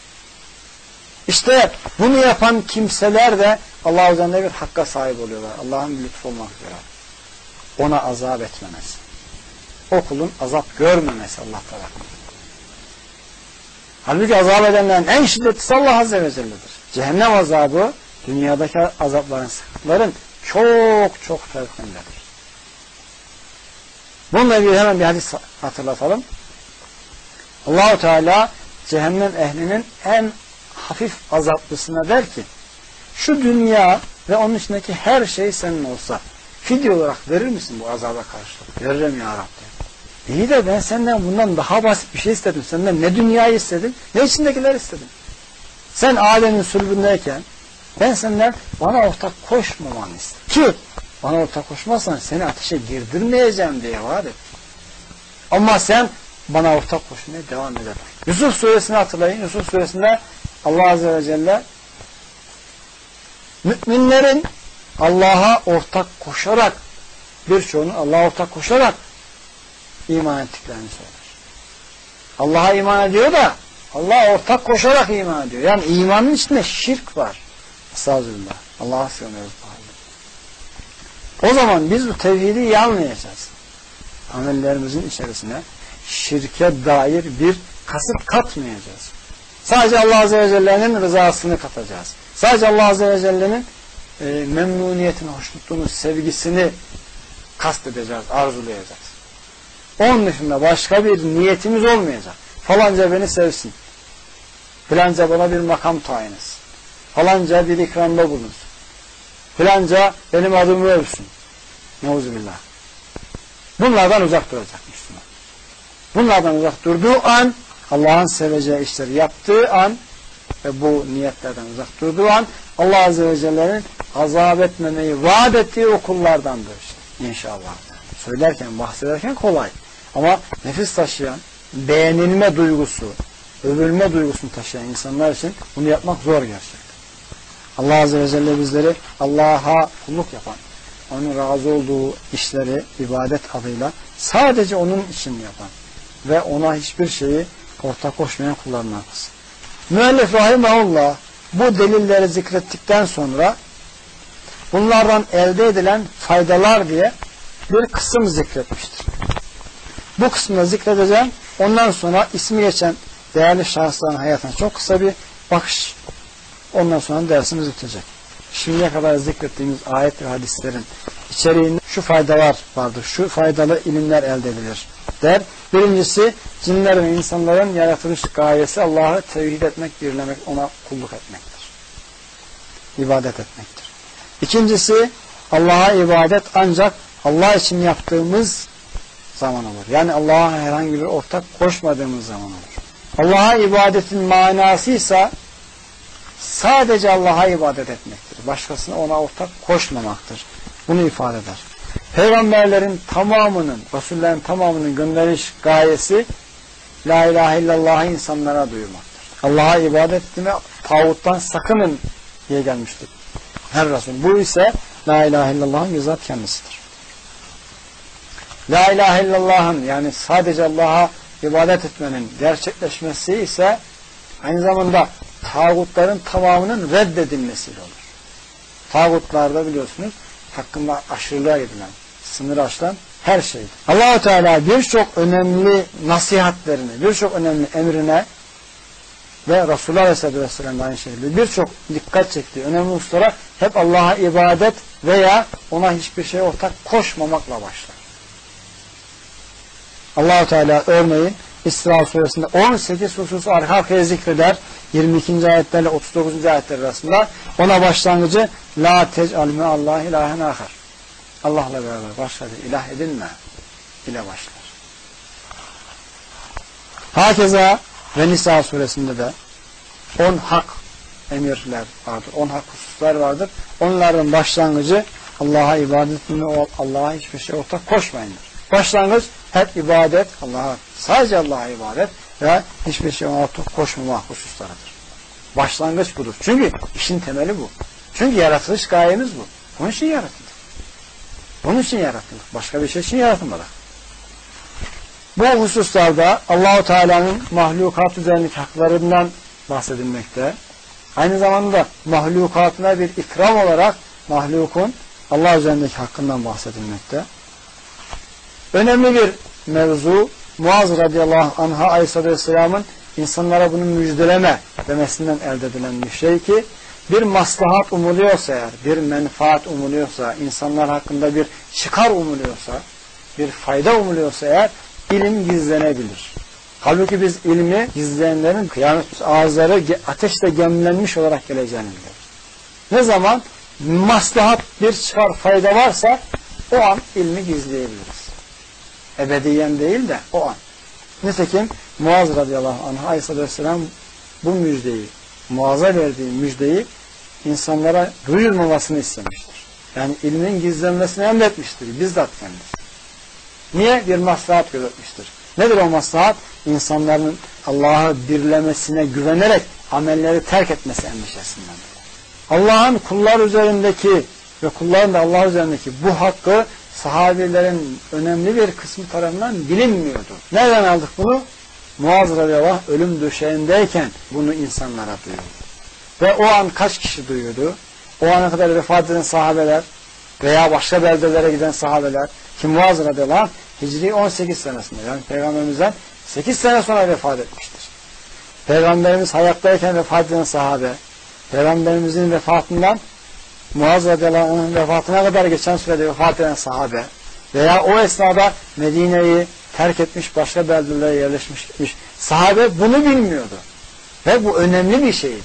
İşte bunu yapan kimseler de Allah üzerinde bir hakka sahip oluyorlar. Allah'ın bir lütfu olmak üzere. Ona azap etmemesi. O kulun azap görmemesi Allah tarafından. Halbuki azap edenlerin en şiddetlisi Allah Azze ve Celle'dir. Cehennem azabı dünyadaki azapların, sıkıntıların çok çok fevkindedir. Bununla ilgili hemen bir hadis hatırlatalım. Allah-u Teala cehennem ehlinin en hafif azaplısına der ki şu dünya ve onun içindeki her şey senin olsa fidye olarak verir misin bu azaba karşılık? Veririm ya Rabbi. İyi de ben senden bundan daha basit bir şey istedim. Senden ne dünyayı istedim, ne içindekiler istedim. Sen Adem'in sülbündeyken ben senden bana ortak koşmamanı istedim. Ki bana ortak koşmazsan seni ateşe girdirmeyeceğim diye vaat et. Ama sen bana ortak koşmaya devam eder. Yusuf suresini hatırlayın. Yusuf suresinde Allah Azze ve Celle müminlerin Allah'a ortak koşarak birçoğunun Allah'a ortak koşarak iman ettiklerini söyler. Allah'a iman ediyor da Allah'a ortak koşarak iman ediyor. Yani imanın içinde şirk var. Estağfirullah. Allah'a sığınıyoruz. O zaman biz bu tevhidi iyi anlayacağız. Amellerimizin içerisine şirke dair bir kasıt katmayacağız. Sadece Allah Azze ve Celle'nin rızasını katacağız. Sadece Allah Azze ve Celle'nin memnuniyetini, hoşnutluğunu, sevgisini kastedeceğiz, arzulayacağız. Onun dışında başka bir niyetimiz olmayacak. Falanca beni sevsin. Filanca bana bir makam tayin etsin. Falanca bir ikramda bulunsun. Filanca benim adımı övsün. Neuzubillah. Bunlardan uzak duracak Müslüman. Bunlardan uzak durduğu an, Allah'ın seveceği işleri yaptığı an ve bu niyetlerden uzak durduğu an Allah Azze ve Celle'nin azap etmemeyi vaat ettiği o kullardandır işte. İnşallah. Söylerken, bahsederken kolay. Ama nefis taşıyan, beğenilme duygusu, övülme duygusunu taşıyan insanlar için bunu yapmak zor gerçekten. Allah Azze ve Celle bizleri Allah'a kulluk yapan, onun razı olduğu işleri ibadet adıyla sadece onun için yapan ve ona hiçbir şeyi ortak koşmayan kullarından kılsın. Müellif rahimahullah bu delilleri zikrettikten sonra bunlardan elde edilen faydalar diye bir kısım zikretmiştir. Bu kısmını zikredeceğim. Ondan sonra ismi geçen değerli şahısların hayatına çok kısa bir bakış Ondan sonra dersimiz bitecek. Şimdiye kadar zikrettiğimiz ayet ve hadislerin içeriğinde şu faydalar vardır, şu faydalı ilimler elde edilir der. Birincisi, cinler ve insanların yaratılış gayesi Allah'ı tevhid etmek, birlemek, ona kulluk etmektir. İbadet etmektir. İkincisi, Allah'a ibadet ancak Allah için yaptığımız zaman olur. Yani Allah'a herhangi bir ortak koşmadığımız zaman olur. Allah'a ibadetin manası ise sadece Allah'a ibadet etmektir. Başkasına ona ortak koşmamaktır. Bunu ifade eder. Peygamberlerin tamamının, Resullerin tamamının gönderiş gayesi La ilahe illallah'ı insanlara duyurmaktır. Allah'a ibadet etme, tağuttan sakının diye gelmiştir her Resul. Bu ise La ilahe illallah'ın bizzat kendisidir. La ilahe illallah'ın, yani sadece Allah'a ibadet etmenin gerçekleşmesi ise aynı zamanda tağutların tamamının reddedilmesiyle olur. Tağutlarda biliyorsunuz hakkında aşırılığa gidilen, sınır aşılan her şeydir. Allah-u Teala birçok önemli nasihatlerini, birçok önemli emrine ve Resulullah Aleyhisselatü Vesselam'da aynı şekilde birçok dikkat çektiği önemli hususlara hep Allah'a ibadet veya ona hiçbir şeye ortak koşmamakla başlar. Allah-u Teala örneğin İsra suresinde 18 hususu arka arkaya zikreder. 22. ayetlerle 39. ayetler arasında ona başlangıcı La tec'al me'allahi ilahen ahar. Allah'la beraber başka bir ilah edinme ile başlar. Hakeza ve Nisa suresinde de 10 hak emirler vardır. 10 hak hususlar vardır. Onların başlangıcı Allah'a ibadet etme, Allah'a hiçbir şey ortak koşmayındır. Başlangıç hep ibadet, Allah'a, sadece Allah'a ibadet ve hiçbir şey ortak koşmama hususlarıdır. Başlangıç budur. Çünkü işin temeli bu. Çünkü yaratılış gayemiz bu. Onun için yaratıldık. Onun için yaratıldık. Başka bir şey için yaratılmadık. Bu hususlarda Allah-u Teala'nın mahlukat üzerindeki haklarından bahsedilmekte. Aynı zamanda mahlukatına bir ikram olarak mahlukun Allah üzerindeki hakkından bahsedilmekte. Önemli bir mevzu, Muaz radıyallahu anh'a Aleyhisselatü Vesselam'ın insanlara bunu müjdeleme demesinden elde edilen bir şey ki, bir maslahat umuluyorsa eğer, bir menfaat umuluyorsa, insanlar hakkında bir çıkar umuluyorsa, bir fayda umuluyorsa eğer, ilim gizlenebilir. Halbuki biz ilmi gizleyenlerin kıyamet ağızları ateşle gemlenmiş olarak geleceğini biliriz. Ne zaman maslahat, bir çıkar, fayda varsa o an ilmi gizleyebiliriz. Ebediyen değil de o an. Nitekim Muaz radıyallahu anh Aleyhisselatü Vesselam bu müjdeyi, Muaz'a verdiği müjdeyi insanlara duyurmamasını istemiştir. Yani ilmin gizlenmesini emretmiştir. Bizzat kendisi. Niye? Bir maslahat gözetmiştir. Nedir o maslahat? İnsanların Allah'ı birlemesine güvenerek amelleri terk etmesi endişesinden. Allah'ın kullar üzerindeki ve kulların da Allah üzerindeki bu hakkı sahabelerin önemli bir kısmı tarafından bilinmiyordu. Nereden aldık bunu? Muaz radıyallahu anh ölüm döşeğindeyken bunu insanlara duyurdu. Ve o an kaç kişi duyuyordu? O ana kadar vefat eden sahabeler veya başka beldelere giden sahabeler ki Muaz radıyallahu anh Hicri 18 senesinde, yani Peygamberimizden 8 sene sonra vefat etmiştir. Peygamberimiz hayattayken vefat eden sahabe, Peygamberimizin vefatından Muaz radıyallahu anh'ın vefatına kadar geçen sürede vefat eden sahabe veya o esnada Medine'yi terk etmiş, başka beldelere yerleşmiş gitmiş sahabe bunu bilmiyordu. Ve bu önemli bir şeydi.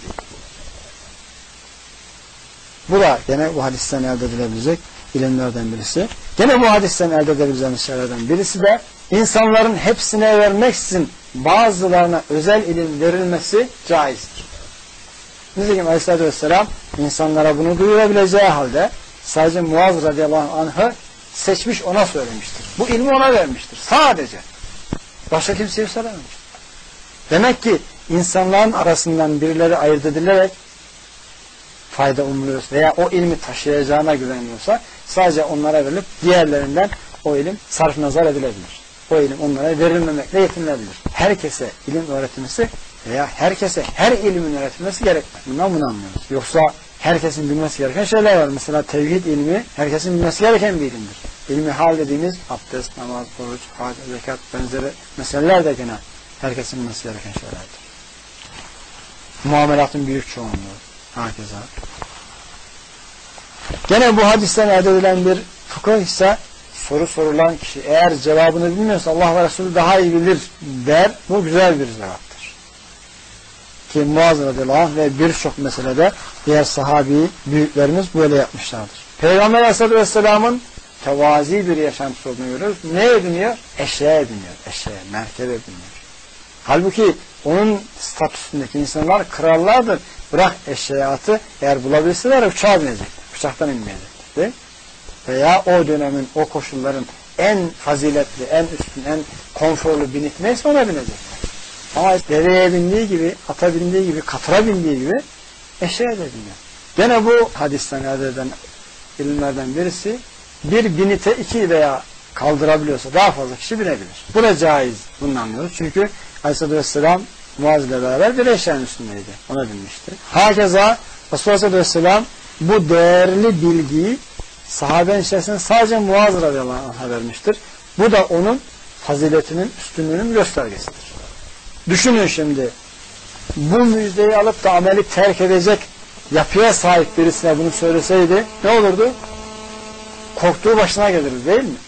Bu da gene bu hadisten elde edilebilecek ilimlerden birisi. Gene bu hadisten elde edebileceğimiz şeylerden birisi de insanların hepsine vermeksizin bazılarına özel ilim verilmesi caizdir. Nitekim Aleyhisselatü Vesselam insanlara bunu duyurabileceği halde sadece Muaz radıyallahu anh'ı seçmiş, ona söylemiştir. Bu ilmi ona vermiştir. Sadece. Başka kimseye söylememiştir. Demek ki insanların arasından birileri ayırt edilerek fayda umuluyorsa veya o ilmi taşıyacağına güveniliyorsa sadece onlara verilip diğerlerinden o ilim sarf nazar edilebilir. O ilim onlara verilmemekle yetinilebilir. Herkese ilim öğretilmesi veya herkese her ilmin öğretilmesi gerekmez. Bundan bunu anlıyoruz. Yoksa herkesin bilmesi gereken şeyler var. Mesela tevhid ilmi herkesin bilmesi gereken bir ilimdir. İlmi hal dediğimiz abdest, namaz, oruç, hac, zekat benzeri meseleler de gene herkesin bilmesi gereken şeylerdir. Muamelatın büyük çoğunluğu. Herkese. Gene bu hadisten elde edilen bir fıkıh ise soru sorulan kişi eğer cevabını bilmiyorsa Allah ve Resulü daha iyi bilir der. Bu güzel bir cevaptır. Ki Muaz radıyallahu anh ve birçok meselede diğer sahabi büyüklerimiz böyle yapmışlardır. Peygamber aleyhissalatü vesselamın tevazi bir yaşantısı olduğunu görüyoruz. Neye biniyor? Eşeğe biniyor. Eşeğe, merkebe biniyor. Halbuki onun statüsündeki insanlar krallardır. Bırak eşeğe atı, eğer bulabilseler uçağa binecek. Uçaktan inmeyecek. Veya o dönemin, o koşulların en faziletli, en üstün, en konforlu binik neyse ona binecek. Ama deveye bindiği gibi, ata bindiği gibi, katıra bindiği gibi eşeğe de biniyor. Gene bu hadisten elde eden ilimlerden birisi bir binite iki veya kaldırabiliyorsa daha fazla kişi binebilir. Bu da caiz. Bunu anlıyoruz. Çünkü Aleyhisselatü Vesselam Muaz ile beraber bir eşeğin üstündeydi. Ona binmişti. Hakeza Resulullah Aleyhisselatü Vesselam bu değerli bilgiyi sahabenin içerisinde sadece Muaz radıyallahu anh'a vermiştir. Bu da onun faziletinin, üstünlüğünün göstergesidir. Düşünün şimdi, bu müjdeyi alıp da ameli terk edecek yapıya sahip birisine bunu söyleseydi ne olurdu? Korktuğu başına gelirdi değil mi?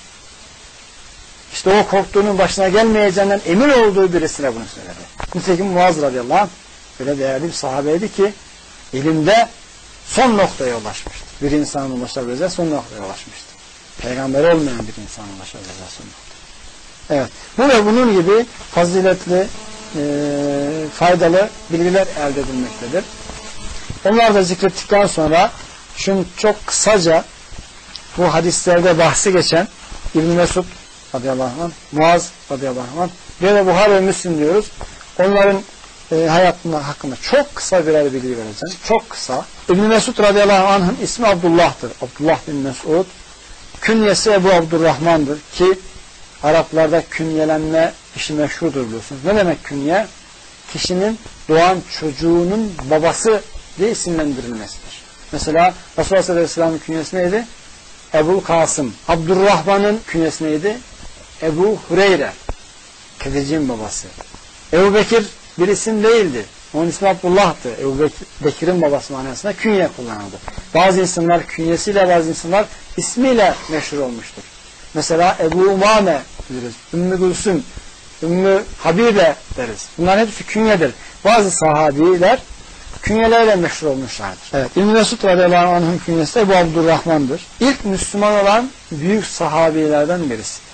İşte o korktuğunun başına gelmeyeceğinden emin olduğu birisine bunu söyledi. Nitekim Muaz radıyallahu anh öyle değerli bir sahabeydi ki ilimde son noktaya ulaşmıştı. Bir insanın ulaşabileceği son noktaya ulaşmıştı. Peygamber olmayan bir insanın ulaşabileceği son noktaya. Evet. Bu ve bunun gibi faziletli, faydalı bilgiler elde edilmektedir. Onlar da zikrettikten sonra şunu çok kısaca bu hadislerde bahsi geçen İbn-i Mesud radıyallahu anh, Muaz radıyallahu anh ve Buhari ve Müslim diyoruz. Onların hayatında hakkında çok kısa birer bilgi vereceğim. Çok kısa. İbn-i Mesud radıyallahu anh'ın ismi Abdullah'tır. Abdullah bin Mesud. Künyesi Ebu Abdurrahman'dır ki Araplarda künyelenme işi meşhurdur biliyorsunuz. Ne demek künye? Kişinin doğan çocuğunun babası diye isimlendirilmesidir. Mesela Resulullah Aleyhisselam'ın künyesi neydi? Ebu Kasım. Abdurrahman'ın künyesi neydi? Ebu Hureyre. Kediciğin babası. Ebu Bekir bir isim değildi. Onun ismi Abdullah'tı. Ebu Bekir'in babası manasında künye kullanıldı. Bazı insanlar künyesiyle, bazı insanlar ismiyle meşhur olmuştur. Mesela Ebu Umame deriz. Ümmü Gülsüm, Ümmü Habibe deriz. Bunlar hepsi künyedir. Bazı sahabiler künyelerle meşhur olmuşlardır. Evet. İbn-i Mesud radıyallahu anh'ın künyesi Ebu Abdurrahman'dır. İlk Müslüman olan büyük sahabilerden birisidir.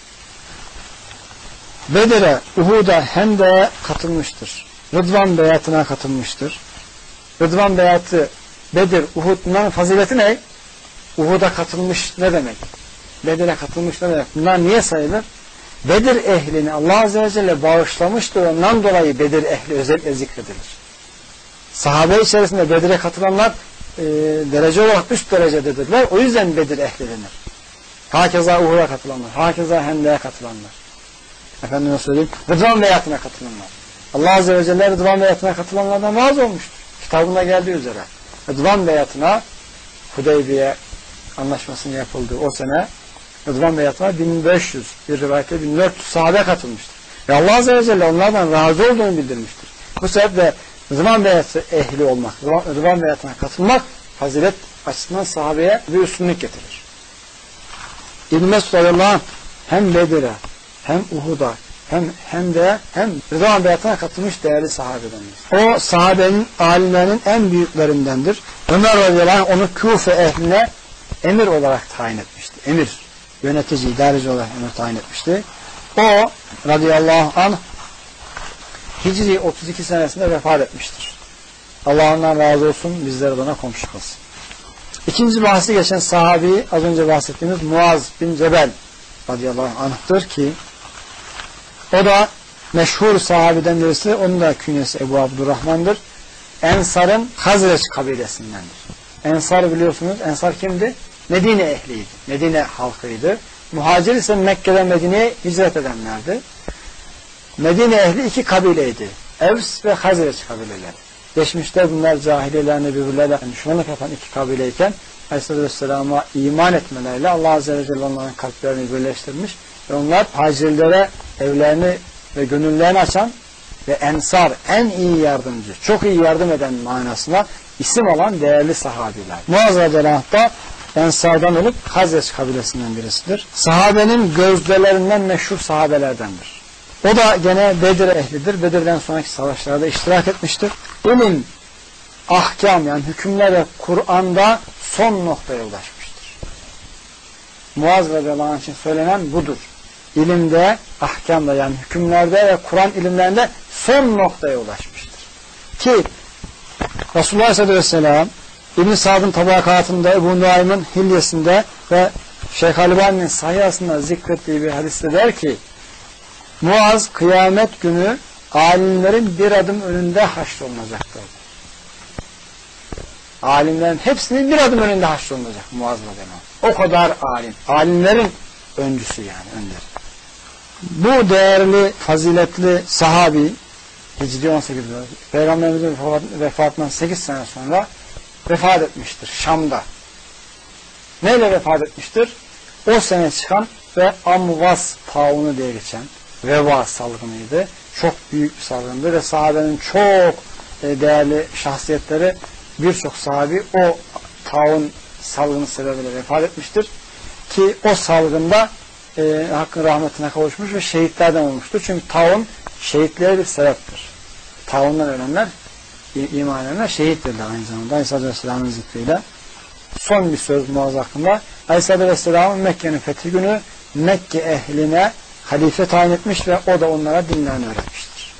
Bedir'e, Uhud'a, Hendek'e katılmıştır. Rıdvan beyatına katılmıştır. Rıdvan beyatı, Bedir, Uhud bunların fazileti ne? Uhud'a katılmış ne demek? Bedir'e katılmış ne demek? Bunlar niye sayılır? Bedir ehlini Allah Azze ve Celle bağışlamıştır. Ondan dolayı Bedir ehli özellikle zikredilir. Sahabe içerisinde Bedir'e katılanlar derece olarak üst derecededirler. O yüzden Bedir ehli denir. Hakeza Uhud'a katılanlar, hakeza Hendek'e katılanlar. Efendime söyleyeyim, Rıdvan beyatına katılanlar. Allah Azze ve Celle Rıdvan beyatına katılanlardan razı olmuştur. Kitabında geldiği üzere. Rıdvan beyatına Hudeybiye anlaşmasının yapıldığı o sene Rıdvan beyatına 1500, bir rivayette 1400 sahabe katılmıştır. Ve Allah Azze ve Celle onlardan razı olduğunu bildirmiştir. Bu sebeple Rıdvan beyatı ehli olmak, Rıdvan beyatına katılmak fazilet açısından sahabeye bir üstünlük getirir. İbn-i Mesud radıyallahu anh hem Bedir'e, hem Uhud'a, hem Hendek'e, hem Rıdvan beyatına katılmış değerli sahabedendir. O sahabenin alimlerinin en büyüklerindendir. Ömer radıyallahu anh onu Küfe ehline emir olarak tayin etmişti. Emir, yönetici, idareci olarak emir tayin etmişti. O radıyallahu anh Hicri 32 senesinde vefat etmiştir. Allah ondan razı olsun, bizlere de ona komşu olsun. İkinci bahsi geçen sahabi az önce bahsettiğimiz Muaz bin Cebel radıyallahu anh'tır ki o da meşhur sahabeden birisi. Onun da künyesi Ebu Abdurrahman'dır. Ensar'ın Hazreç kabilesindendir. Ensar biliyorsunuz. Ensar kimdi? Medine ehliydi. Medine halkıydı. Muhacir ise Mekke'den Medine'ye hicret edenlerdi. Medine ehli iki kabileydi. Evs ve Hazreç kabileleri. Geçmişte bunlar cahiliyelerine birbirlerine düşmanlık yapan iki kabileyken Aleyhisselatü Vesselam'a iman etmeleriyle Allah Azze ve Celle onların kalplerini birleştirmiş ve onlar hacirlere evlerini ve gönüllerini açan ve ensar en iyi yardımcı, çok iyi yardım eden manasına isim alan değerli sahabiler. Muaz radıyallahu anh da ensardan olup Hazreç kabilesinden birisidir. Sahabenin gözdelerinden meşhur sahabelerdendir. O da gene Bedir ehlidir. Bedir'den sonraki savaşlarda iştirak etmiştir. İlim, ahkam yani hükümler ve Kur'an'da son noktaya ulaşmıştır. Muaz radıyallahu anh için söylenen budur. İlimde, ahkamda yani hükümlerde ve Kur'an ilimlerinde son noktaya ulaşmıştır. Ki Resulullah sallallahu aleyhi ve sellem İbn-i Sa'd'ın tabakatında, Ebu Nuaym'ın hilyesinde ve Şeyh Albani'nin sahihasında zikrettiği bir hadiste der ki Muaz kıyamet günü alimlerin bir adım önünde haşrolunacaktır. Alimlerin hepsinin bir adım önünde haşrolunacak Muaz radıyallahu anh. O kadar alim. Alimlerin öncüsü yani önder. Bu değerli, faziletli sahabi Hicri 18'de Peygamberimizin vefatından 8 sene sonra vefat etmiştir Şam'da. Neyle vefat etmiştir? O sene çıkan ve Amvas taunu diye geçen veba salgınıydı. Çok büyük bir salgındı ve sahabenin çok değerli şahsiyetleri birçok sahabi o taun salgını sebebiyle vefat etmiştir. Ki o salgında Hakk'ın rahmetine kavuşmuş ve şehitlerden olmuştur. Çünkü taun şehitliğe bir sebeptir. Taundan ölenler, iman edenler şehittirler aynı zamanda. Aleyhisselatü Vesselam'ın zikriyle. Son bir söz Muaz hakkında. Aleyhisselatü Vesselam'ın Mekke'nin fethi günü Mekke ehline halife tayin etmiş ve o da onlara dinlerini öğretmiştir.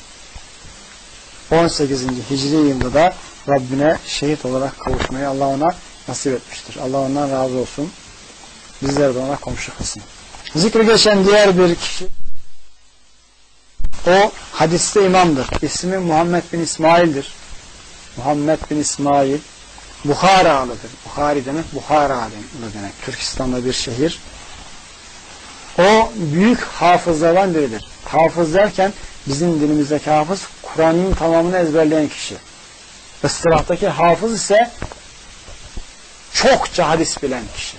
18. Hicri yılda da Rabbine şehit olarak kavuşmayı Allah ona nasip etmiştir. Allah ondan razı olsun. Bizler de ona komşu kılsın. Zikri geçen diğer bir kişi o hadiste imamdır. İsmi Muhammed bin İsmail'dir. Muhammed bin İsmail Buhara'lıdır. Buhari demek Buhara demek. Türkistan'da bir şehir. O büyük hafızlardan biridir. Hafız derken bizim dilimizdeki hafız Kur'an'ın tamamını ezberleyen kişi. Istilahtaki hafız ise çokça hadis bilen kişi.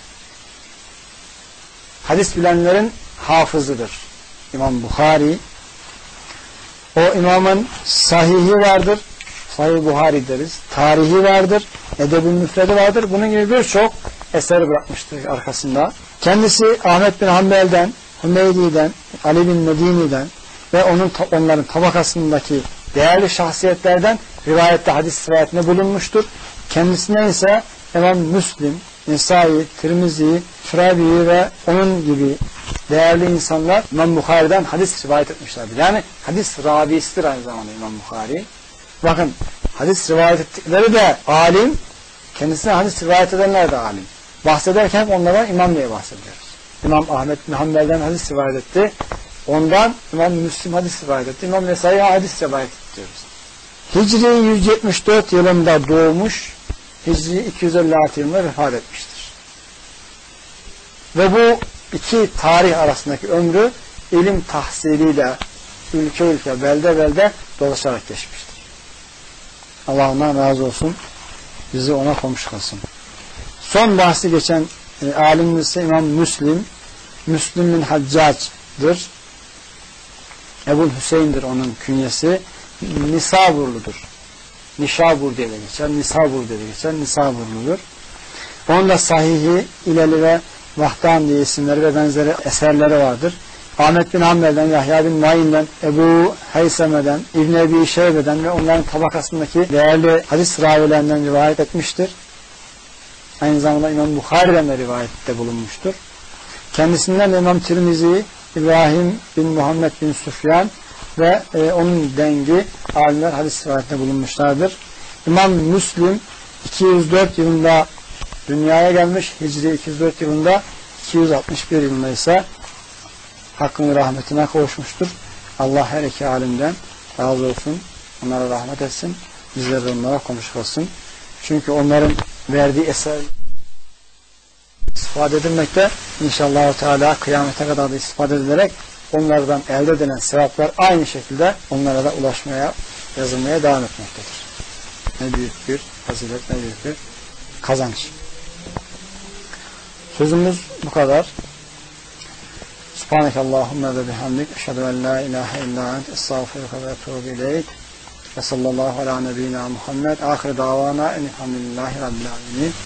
Hadis bilenlerin hafızıdır. İmam Buhari. O imamın sahihi vardır. Sahih Buhari deriz. Tarihi vardır. Edeb-ül Müfredi vardır. Bunun gibi birçok eser bırakmıştır arkasında. Kendisi Ahmet bin Hanbel'den, Hümeydi'den, Ali bin Medini'den ve onların tabakasındaki değerli şahsiyetlerden rivayette hadis rivayetinde bulunmuştur. Kendisinden ise İmam Müslim, Nesai, Tirmizi, Firabi ve onun gibi değerli insanlar İmam Bukhari'den hadis rivayet etmişlerdir. Yani hadis ravisidir aynı zamanda İmam Bukhari. Bakın hadis rivayet ettikleri de alim, kendisine hadis rivayet edenler de alim. Bahsederken onlardan imam diye bahsediyoruz. İmam Ahmet bin Hanbel'den hadis rivayet etti. Ondan İmam Müslim hadis rivayet etti. İmam Nesai hadis rivayet etti diyoruz. Hicri 174 yılında doğmuş, Hicri 256 yılında vefat etmiştir. Ve bu iki tarih arasındaki ömrü ilim tahsiliyle ülke ülke, belde belde dolaşarak geçmiştir. Allah ondan razı olsun. Bizi ona komşu kılsın. Son bahsi geçen alimimiz ise İmam Müslim. Müslim bin Haccac'dır. Ebu'l Hüseyin'dir onun künyesi. Nisaburludur. Nişabur diye de geçer. Nisabur diye de geçer. Nisaburludur. Onun da sahihi, İleli ve Vahdan diye isimleri ve benzeri eserleri vardır. Ahmet bin Hanbel'den, Yahya bin Ma'in'den, Ebu Hayseme'den, İbn Ebi Şeybe'den ve onların tabakasındaki değerli hadis ravilerinden rivayet etmiştir. Aynı zamanda İmam Bukhari'den de rivayette bulunmuştur. Kendisinden İmam Tirmizi, İbrahim bin Muhammed bin Süfyan ve onun dengi alimler hadis rivayetinde bulunmuşlardır. İmam Müslim 204 yılında dünyaya gelmiş, Hicri 204 yılında, 261 yılında ise Hakk'ın rahmetine kavuşmuştur. Allah her iki alimden razı olsun. Onlara rahmet etsin. Bizleri de onlara komşu olsun. Çünkü onların verdiği eser istifade edilmekte. İnşallah Teala kıyamete kadar da istifade edilerek onlardan elde edilen sevaplar aynı şekilde onlara da ulaşmaya, yazılmaya devam etmektedir. Ne büyük bir fazilet, ne büyük bir kazanç. Sözümüz bu kadar. Subhanekallahumma ve bihamdik. Eşhedü en la ilahe illa ent. Estağfiruke ve etûbü ileyk. Ve sallallahu ala nebiyyina Muhammed. Ahir davana enilhamdülillahi rabbil alemin.